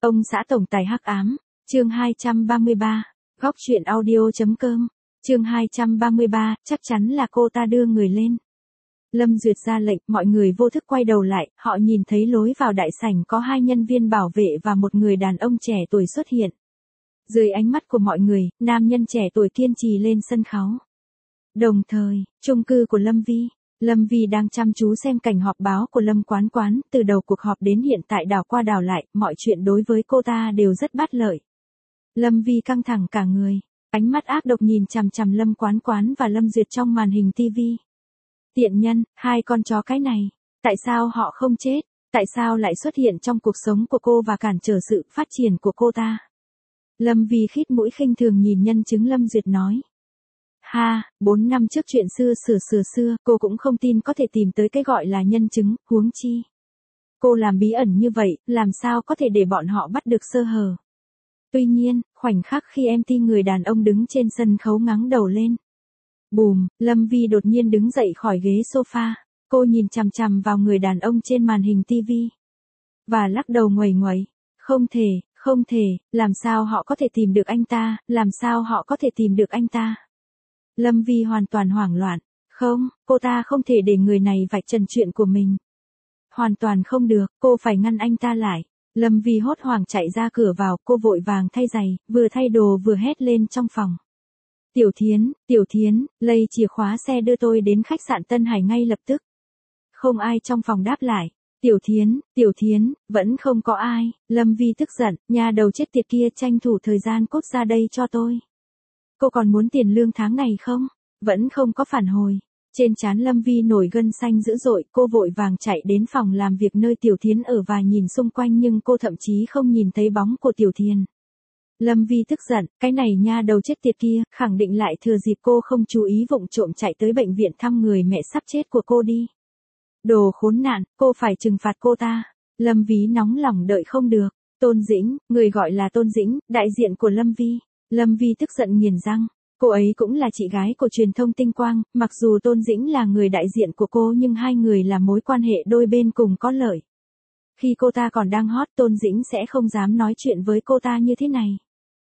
Ông xã tổng tài hắc ám, chương 233, góc truyện audio.com, chương 233, chắc chắn là cô ta đưa người lên. Lâm Duyệt ra lệnh, mọi người vô thức quay đầu lại, họ nhìn thấy lối vào đại sảnh có hai nhân viên bảo vệ và một người đàn ông trẻ tuổi xuất hiện. Dưới ánh mắt của mọi người, nam nhân trẻ tuổi kiên trì lên sân khấu. Đồng thời, chung cư của Lâm Vi đang chăm chú xem cảnh họp báo của Lâm Quán Quán, từ đầu cuộc họp đến hiện tại đảo qua đảo lại, mọi chuyện đối với cô ta đều rất bất lợi. Lâm Vi căng thẳng cả người, ánh mắt ác độc nhìn chằm chằm Lâm Quán Quán và Lâm Duyệt trong màn hình TV. Tiện nhân, hai con chó cái này, tại sao họ không chết, tại sao lại xuất hiện trong cuộc sống của cô và cản trở sự phát triển của cô ta? Lâm Vi khít mũi khinh thường nhìn nhân chứng Lâm Duyệt nói. 4 năm trước chuyện xưa, cô cũng không tin có thể tìm tới cái gọi là nhân chứng, huống chi. Cô làm bí ẩn như vậy, làm sao có thể để bọn họ bắt được sơ hở. Tuy nhiên, khoảnh khắc khi MT người đàn ông đứng trên sân khấu ngáng đầu lên. Bùm, Lâm Vi đột nhiên đứng dậy khỏi ghế sofa, cô nhìn chằm chằm vào người đàn ông trên màn hình TV. Và lắc đầu nguầy nguậy, không thể, làm sao họ có thể tìm được anh ta? Lâm Vi hoàn toàn hoảng loạn, không, cô ta không thể để người này vạch trần chuyện của mình. Hoàn toàn không được, cô phải ngăn anh ta lại. Lâm Vi hốt hoảng chạy ra cửa vào, cô vội vàng thay giày, vừa thay đồ vừa hét lên trong phòng. Tiểu Thiến, lấy chìa khóa xe đưa tôi đến khách sạn Tân Hải ngay lập tức. Không ai trong phòng đáp lại. Tiểu Thiến, vẫn không có ai. Lâm Vi tức giận, nhà đầu chết tiệt kia tranh thủ thời gian cốt ra đây cho tôi. Cô còn muốn tiền lương tháng này không? Vẫn không có phản hồi. Trên trán Lâm Vi nổi gân xanh dữ dội, cô vội vàng chạy đến phòng làm việc nơi Tiểu Thiến ở và nhìn xung quanh nhưng cô thậm chí không nhìn thấy bóng của Tiểu Thiến. Lâm Vi tức giận, cái này nha đầu chết tiệt kia, khẳng định lại thừa dịp cô không chú ý vụng trộm chạy tới bệnh viện thăm người mẹ sắp chết của cô đi. Đồ khốn nạn, cô phải trừng phạt cô ta. Lâm Vi nóng lòng đợi không được. Tôn Dĩnh, người gọi là Tôn Dĩnh, đại diện của Lâm Vi. Lâm Vi tức giận nghiến răng. Cô ấy cũng là chị gái của truyền thông Tinh Quang, mặc dù Tôn Dĩnh là người đại diện của cô nhưng hai người là mối quan hệ đôi bên cùng có lợi. Khi cô ta còn đang hot, Tôn Dĩnh sẽ không dám nói chuyện với cô ta như thế này.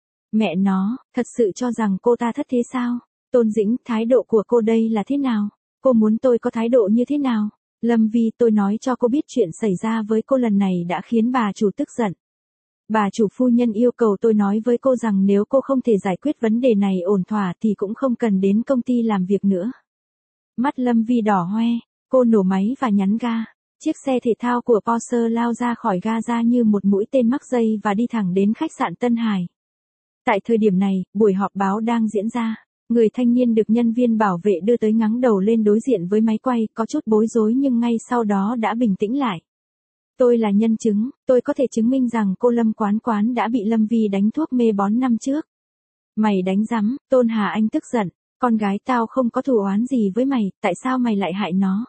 Mẹ nó, thật sự cho rằng cô ta thất thế sao? Tôn Dĩnh, thái độ của cô đây là thế nào? Cô muốn tôi có thái độ như thế nào? Lâm Vi, tôi nói cho cô biết chuyện xảy ra với cô lần này đã khiến bà chủ tức giận. Bà chủ phu nhân yêu cầu tôi nói với cô rằng nếu cô không thể giải quyết vấn đề này ổn thỏa thì cũng không cần đến công ty làm việc nữa. Mắt Lâm Vi đỏ hoe, cô nổ máy và nhấn ga. Chiếc xe thể thao của Porsche lao ra khỏi ga như một mũi tên mắc dây và đi thẳng đến khách sạn Tân Hải. Tại thời điểm này, buổi họp báo đang diễn ra. Người thanh niên được nhân viên bảo vệ đưa tới ngáng đầu lên đối diện với máy quay, có chút bối rối nhưng ngay sau đó đã bình tĩnh lại. Tôi là nhân chứng, tôi có thể chứng minh rằng cô Lâm Quán Quán đã bị Lâm Vi đánh thuốc mê bón năm trước. Mày đánh rắm, Tôn Hà Anh tức giận, con gái tao không có thù oán gì với mày, tại sao mày lại hại nó?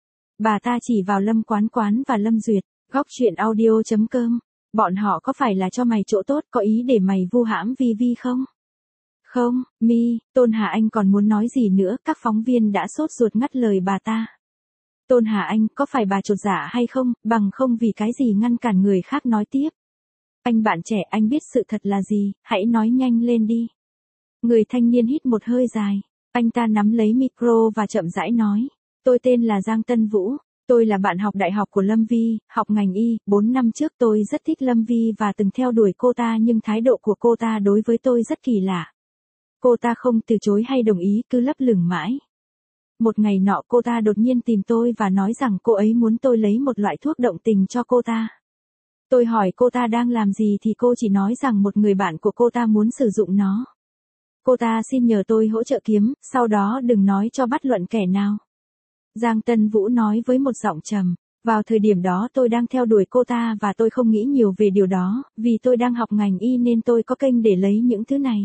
Bà ta chỉ vào Lâm Quán Quán và Lâm Duyệt, góc truyện audio.com, bọn họ có phải là cho mày chỗ tốt, có ý để mày vu hãm Vi không? Không, Tôn Hà Anh còn muốn nói gì nữa, các phóng viên đã sốt ruột ngắt lời bà ta. Tôn Hà Anh, có phải bà chột dạ hay không, bằng không vì cái gì ngăn cản người khác nói tiếp. Anh bạn trẻ, anh biết sự thật là gì, hãy nói nhanh lên đi. Người thanh niên hít một hơi dài, anh ta nắm lấy micro và chậm rãi nói. Tôi tên là Giang Tân Vũ, tôi là bạn học đại học của Lâm Vi, học ngành y, 4 năm trước tôi rất thích Lâm Vi và từng theo đuổi cô ta nhưng thái độ của cô ta đối với tôi rất kỳ lạ. Cô ta không từ chối hay đồng ý, cứ lấp lửng mãi. Một ngày nọ cô ta đột nhiên tìm tôi và nói rằng cô ấy muốn tôi lấy một loại thuốc động tình cho cô ta. Tôi hỏi cô ta đang làm gì thì cô chỉ nói rằng một người bạn của cô ta muốn sử dụng nó. Cô ta xin nhờ tôi hỗ trợ kiếm, sau đó đừng nói cho bất luận kẻ nào. Giang Tân Vũ nói với một giọng trầm, vào thời điểm đó tôi đang theo đuổi cô ta và tôi không nghĩ nhiều về điều đó, vì tôi đang học ngành y nên tôi có kênh để lấy những thứ này.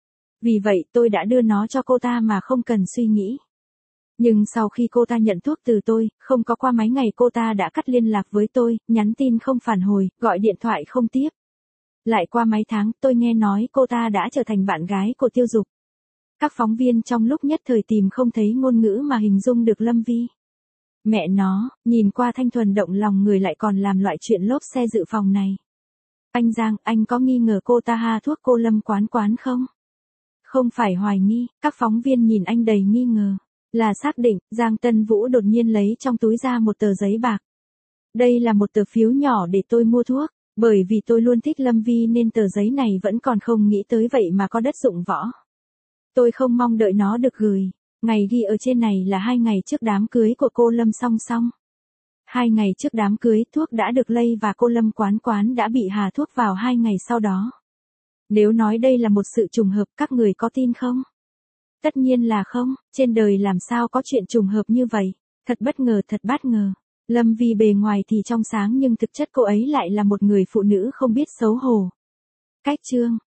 Vì vậy tôi đã đưa nó cho cô ta mà không cần suy nghĩ. Nhưng sau khi cô ta nhận thuốc từ tôi, không có qua mấy ngày cô ta đã cắt liên lạc với tôi, nhắn tin không phản hồi, gọi điện thoại không tiếp. Lại qua mấy tháng, tôi nghe nói cô ta đã trở thành bạn gái của Tiêu Dục. Các phóng viên trong lúc nhất thời tìm không thấy ngôn ngữ mà hình dung được Lâm Vi. Mẹ nó, nhìn qua thanh thuần động lòng người lại còn làm loại chuyện lốp xe dự phòng này. Anh Giang, anh có nghi ngờ cô ta ha thuốc cô Lâm Quán Quán không? Không phải hoài nghi, các phóng viên nhìn anh đầy nghi ngờ. Là xác định, Giang Tân Vũ đột nhiên lấy trong túi ra một tờ giấy bạc. Đây là một tờ phiếu nhỏ để tôi mua thuốc. Bởi vì tôi luôn thích Lâm Vi nên tờ giấy này vẫn còn không nghĩ tới vậy mà có đất dụng võ. Tôi không mong đợi nó được gửi. Ngày ghi ở trên này là 2 ngày trước đám cưới của cô Lâm Song Song. 2 ngày trước đám cưới thuốc đã được lây và cô Lâm Quán Quán đã bị hà thuốc vào 2 ngày sau đó. Nếu nói đây là một sự trùng hợp các người có tin không? Tất nhiên là không, trên đời làm sao có chuyện trùng hợp như vậy. Thật bất ngờ. Lâm Vi bề ngoài thì trong sáng nhưng thực chất cô ấy lại là một người phụ nữ không biết xấu hổ. Cách chương